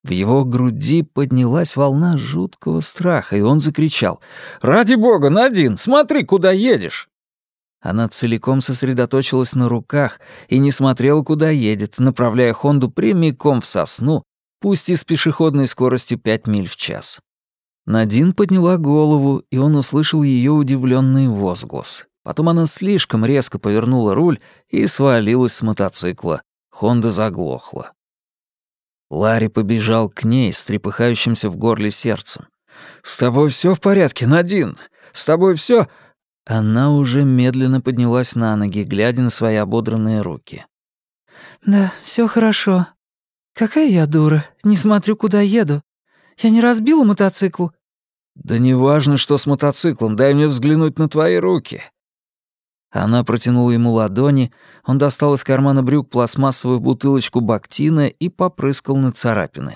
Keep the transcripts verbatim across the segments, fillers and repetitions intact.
В его груди поднялась волна жуткого страха, и он закричал: «Ради бога, Надин, смотри, куда едешь!» Она целиком сосредоточилась на руках и не смотрела, куда едет, направляя Хонду прямиком в сосну, пусть и с пешеходной скоростью пять миль в час. Надин подняла голову, и он услышал ее удивленный возглас. Потом она слишком резко повернула руль и свалилась с мотоцикла. Хонда заглохла. Ларри побежал к ней с трепыхающимся в горле сердцем. «С тобой все в порядке, Надин? С тобой все? Она уже медленно поднялась на ноги, глядя на свои ободранные руки. «Да, все хорошо. Какая я дура, не смотрю, куда еду. Я не разбила мотоцикл?» «Да неважно, что с мотоциклом, дай мне взглянуть на твои руки». Она протянула ему ладони, он достал из кармана брюк пластмассовую бутылочку бактина и попрыскал на царапины.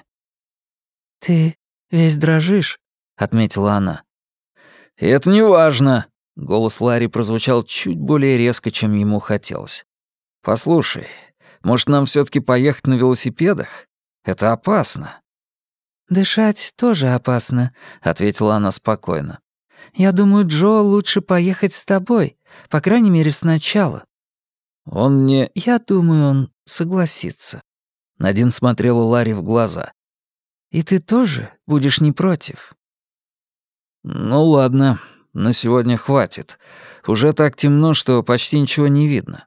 «Ты весь дрожишь», — отметила она. «Это не важно», — голос Ларри прозвучал чуть более резко, чем ему хотелось. «Послушай, может, нам все-таки поехать на велосипедах? Это опасно». «Дышать тоже опасно», — ответила она спокойно. «Я думаю, Джо лучше поехать с тобой, по крайней мере, сначала». «Он не...» «Я думаю, он согласится». Надин смотрела Ларри в глаза. «И ты тоже будешь не против?» «Ну ладно, на сегодня хватит. Уже так темно, что почти ничего не видно».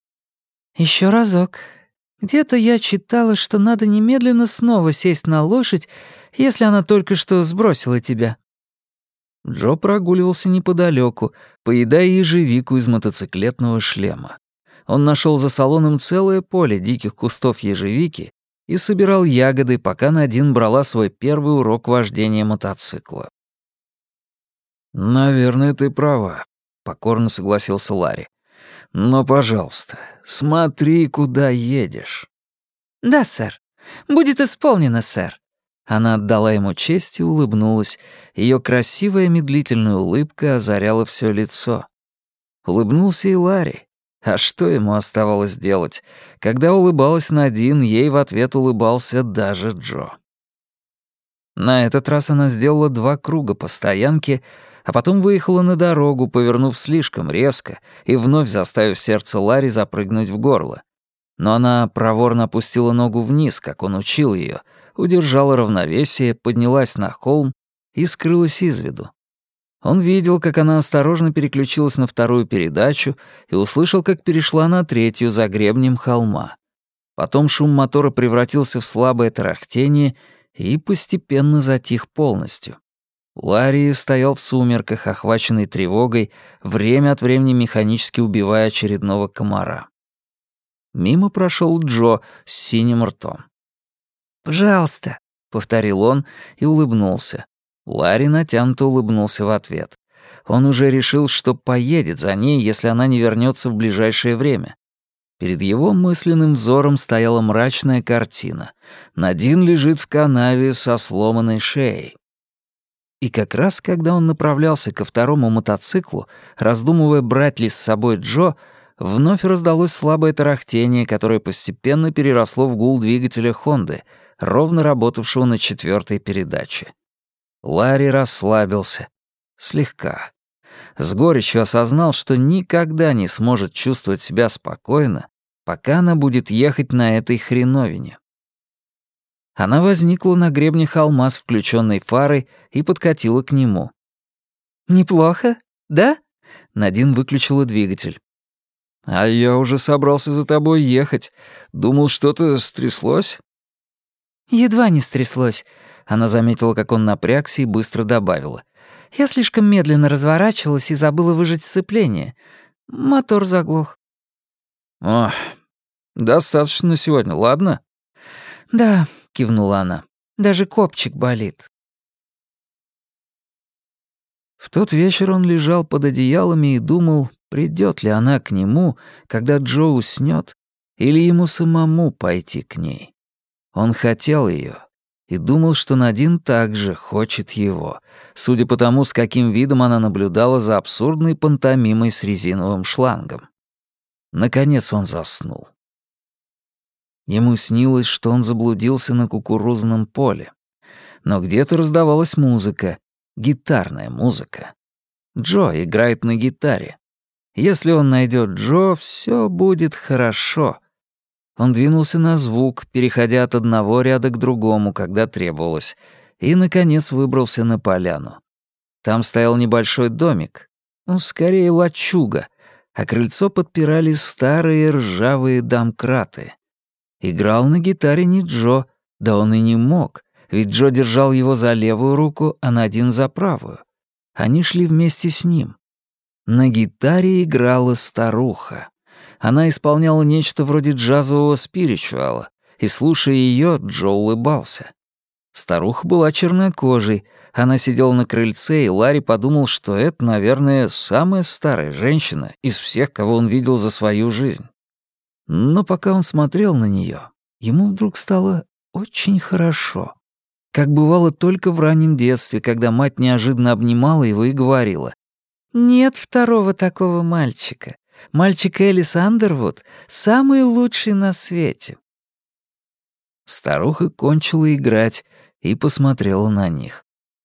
Еще разок. Где-то я читала, что надо немедленно снова сесть на лошадь, если она только что сбросила тебя». Джо прогуливался неподалеку, поедая ежевику из мотоциклетного шлема. Он нашел за салоном целое поле диких кустов ежевики и собирал ягоды, пока Надин брала свой первый урок вождения мотоцикла. «Наверное, ты права», — покорно согласился Ларри. «Но, пожалуйста, смотри, куда едешь». «Да, сэр. Будет исполнено, сэр». Она отдала ему честь и улыбнулась. Ее красивая медлительная улыбка озаряла все лицо. Улыбнулся и Ларри. А что ему оставалось делать? Когда улыбалась Надин, ей в ответ улыбался даже Джо. На этот раз она сделала два круга по стоянке, а потом выехала на дорогу, повернув слишком резко и вновь заставив сердце Ларри запрыгнуть в горло. Но она проворно опустила ногу вниз, как он учил ее, удержала равновесие, поднялась на холм и скрылась из виду. Он видел, как она осторожно переключилась на вторую передачу и услышал, как перешла на третью за гребнем холма. Потом шум мотора превратился в слабое тарахтение и постепенно затих полностью. Ларри стоял в сумерках, охваченный тревогой, время от времени механически убивая очередного комара. Мимо прошел Джо с синим ртом. «Пожалуйста», — повторил он и улыбнулся. Ларри натянуто улыбнулся в ответ. Он уже решил, что поедет за ней, если она не вернется в ближайшее время. Перед его мысленным взором стояла мрачная картина. Надин лежит в канаве со сломанной шеей. И как раз когда он направлялся ко второму мотоциклу, раздумывая, брать ли с собой Джо, вновь раздалось слабое тарахтение, которое постепенно переросло в гул двигателя «Хонды», ровно работавшего на четвертой передаче. Ларри расслабился. Слегка. С горечью осознал, что никогда не сможет чувствовать себя спокойно, пока она будет ехать на этой хреновине. Она возникла на гребне холма с включенной фарой и подкатила к нему. «Неплохо, да?» Надин выключила двигатель. «А я уже собрался за тобой ехать. Думал, что-то стряслось?» «Едва не стряслось». Она заметила, как он напрягся, и быстро добавила. «Я слишком медленно разворачивалась и забыла выжать сцепление. Мотор заглох». «Ох, достаточно на сегодня, ладно?» «Да», — кивнула она, — «даже копчик болит». В тот вечер он лежал под одеялами и думал, придет ли она к нему, когда Джо уснет, или ему самому пойти к ней. Он хотел ее и думал, что Надин также хочет его, судя по тому, с каким видом она наблюдала за абсурдной пантомимой с резиновым шлангом. Наконец он заснул. Ему снилось, что он заблудился на кукурузном поле. Но где-то раздавалась музыка, гитарная музыка. Джо играет на гитаре. Если он найдет Джо, все будет хорошо. Он двинулся на звук, переходя от одного ряда к другому, когда требовалось, и, наконец, выбрался на поляну. Там стоял небольшой домик, ну, скорее лачуга, а крыльцо подпирали старые ржавые домкраты. Играл на гитаре не Джо, да он и не мог, ведь Джо держал его за левую руку, а Надин за правую. Они шли вместе с ним. На гитаре играла старуха. Она исполняла нечто вроде джазового спиричуала, и, слушая ее, Джо улыбался. Старуха была чернокожей, она сидела на крыльце, и Ларри подумал, что это, наверное, самая старая женщина из всех, кого он видел за свою жизнь. Но пока он смотрел на нее, ему вдруг стало очень хорошо. Как бывало только в раннем детстве, когда мать неожиданно обнимала его и говорила: «Нет второго такого мальчика. Мальчик Элис Андервуд самый лучший на свете». Старуха кончила играть и посмотрела на них.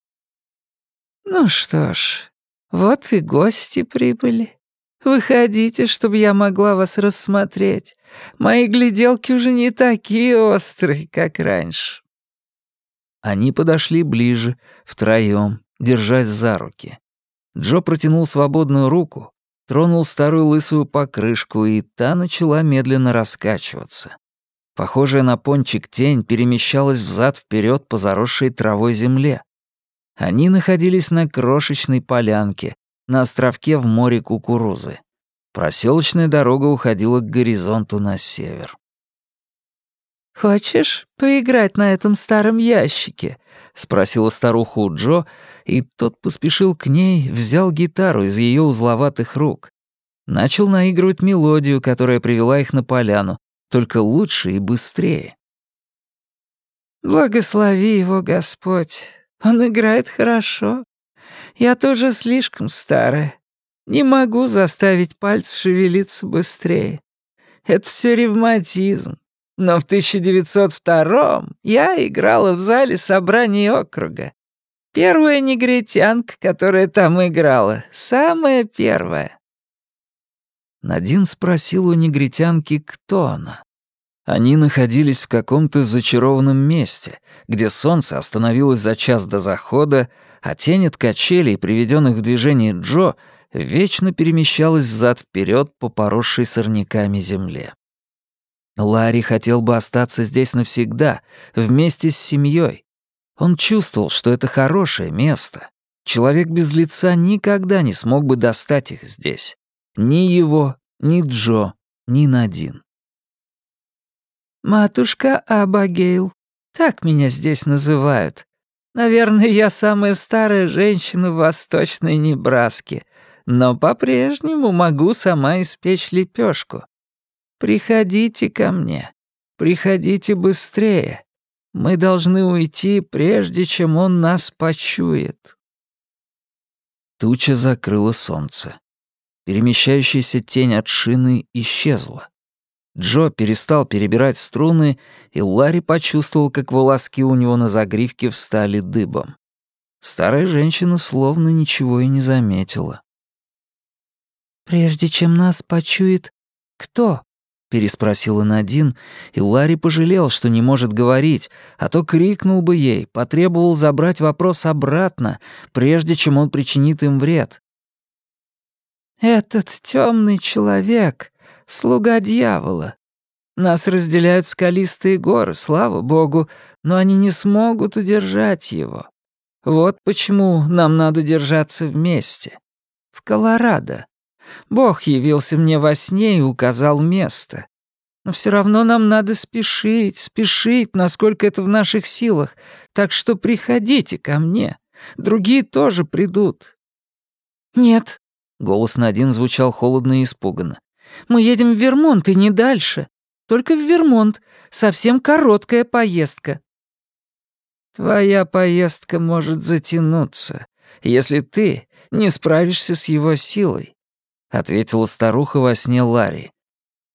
«Ну что ж, вот и гости прибыли. Выходите, чтобы я могла вас рассмотреть. Мои гляделки уже не такие острые, как раньше». Они подошли ближе, втроём, держась за руки. Джо протянул свободную руку, тронул старую лысую покрышку, и та начала медленно раскачиваться. Похожая на пончик тень перемещалась взад-вперед по заросшей травой земле. Они находились на крошечной полянке, на островке в море кукурузы. Проселочная дорога уходила к горизонту на север. «Хочешь поиграть на этом старом ящике?» — спросила старуха у Джо, и тот поспешил к ней, взял гитару из ее узловатых рук. Начал наигрывать мелодию, которая привела их на поляну, только лучше и быстрее. «Благослови его, Господь. Он играет хорошо. Я тоже слишком старая. Не могу заставить пальцы шевелиться быстрее. Это все ревматизм. Но в тысяча девятьсот втором я играла в зале собраний округа. Первая негритянка, которая там играла, самая первая». Надин спросил у негритянки, кто она. Они находились в каком-то зачарованном месте, где солнце остановилось за час до захода, а тень от качелей, приведенных в движение Джо, вечно перемещалась взад-вперед по поросшей сорняками земле. Ларри хотел бы остаться здесь навсегда, вместе с семьей. Он чувствовал, что это хорошее место. Человек без лица никогда не смог бы достать их здесь. Ни его, ни Джо, ни Надин. «Матушка Абагейл, так меня здесь называют. Наверное, я самая старая женщина в Восточной Небраске, но по-прежнему могу сама испечь лепешку. Приходите ко мне, приходите быстрее. Мы должны уйти, прежде чем он нас почует». Туча закрыла солнце. Перемещающаяся тень от шины исчезла. Джо перестал перебирать струны, и Ларри почувствовал, как волоски у него на загривке встали дыбом. Старая женщина словно ничего и не заметила. «Прежде чем нас почует кто?» — переспросила Надин, и Ларри пожалел, что не может говорить, а то крикнул бы ей, потребовал забрать вопрос обратно, прежде чем он причинит им вред. «Этот темный человек — слуга дьявола. Нас разделяют скалистые горы, слава богу, но они не смогут удержать его. Вот почему нам надо держаться вместе. В Колорадо. Бог явился мне во сне и указал место. Но все равно нам надо спешить, спешить, насколько это в наших силах. Так что приходите ко мне. Другие тоже придут». «Нет», — голос Надин звучал холодно и испуганно. «Мы едем в Вермонт и не дальше. Только в Вермонт. Совсем короткая поездка». «Твоя поездка может затянуться, если ты не справишься с его силой», — ответила старуха во сне Ларри.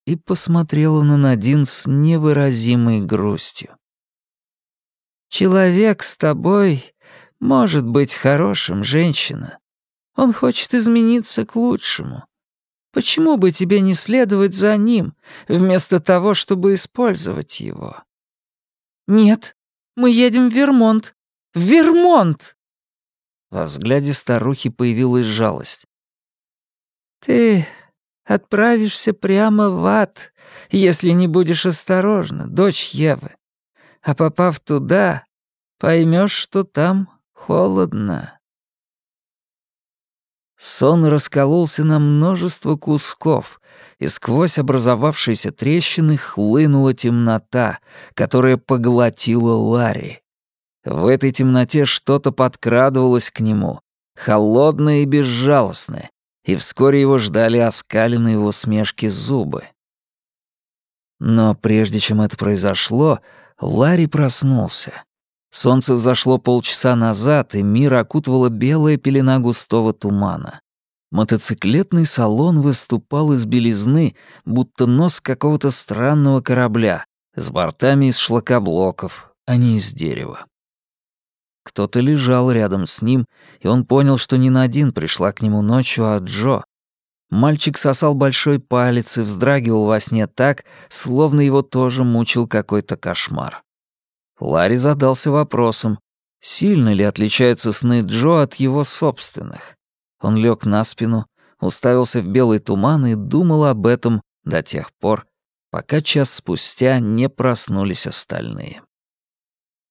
и посмотрела на Надин с невыразимой грустью. «Человек с тобой может быть хорошим, женщина. Он хочет измениться к лучшему. Почему бы тебе не следовать за ним, вместо того, чтобы использовать его?» «Нет, мы едем в Вермонт. В Вермонт!» Во взгляде старухи появилась жалость. «Ты отправишься прямо в ад, если не будешь осторожна, дочь Евы. А попав туда, поймешь, что там холодно». Сон раскололся на множество кусков, и сквозь образовавшиеся трещины хлынула темнота, которая поглотила Ларри. В этой темноте что-то подкрадывалось к нему, холодное и безжалостное, и вскоре его ждали оскаленные в усмешке зубы. Но прежде чем это произошло, Ларри проснулся. Солнце взошло полчаса назад, и мир окутывала белая пелена густого тумана. Мотоциклетный салон выступал из белизны, будто нос какого-то странного корабля, с бортами из шлакоблоков, а не из дерева. Кто-то лежал рядом с ним, и он понял, что не Надин пришла к нему ночью, а Джо. Мальчик сосал большой палец и вздрагивал во сне так, словно его тоже мучил какой-то кошмар. Ларри задался вопросом, сильно ли отличаются сны Джо от его собственных. Он лег на спину, уставился в белый туман и думал об этом до тех пор, пока час спустя не проснулись остальные.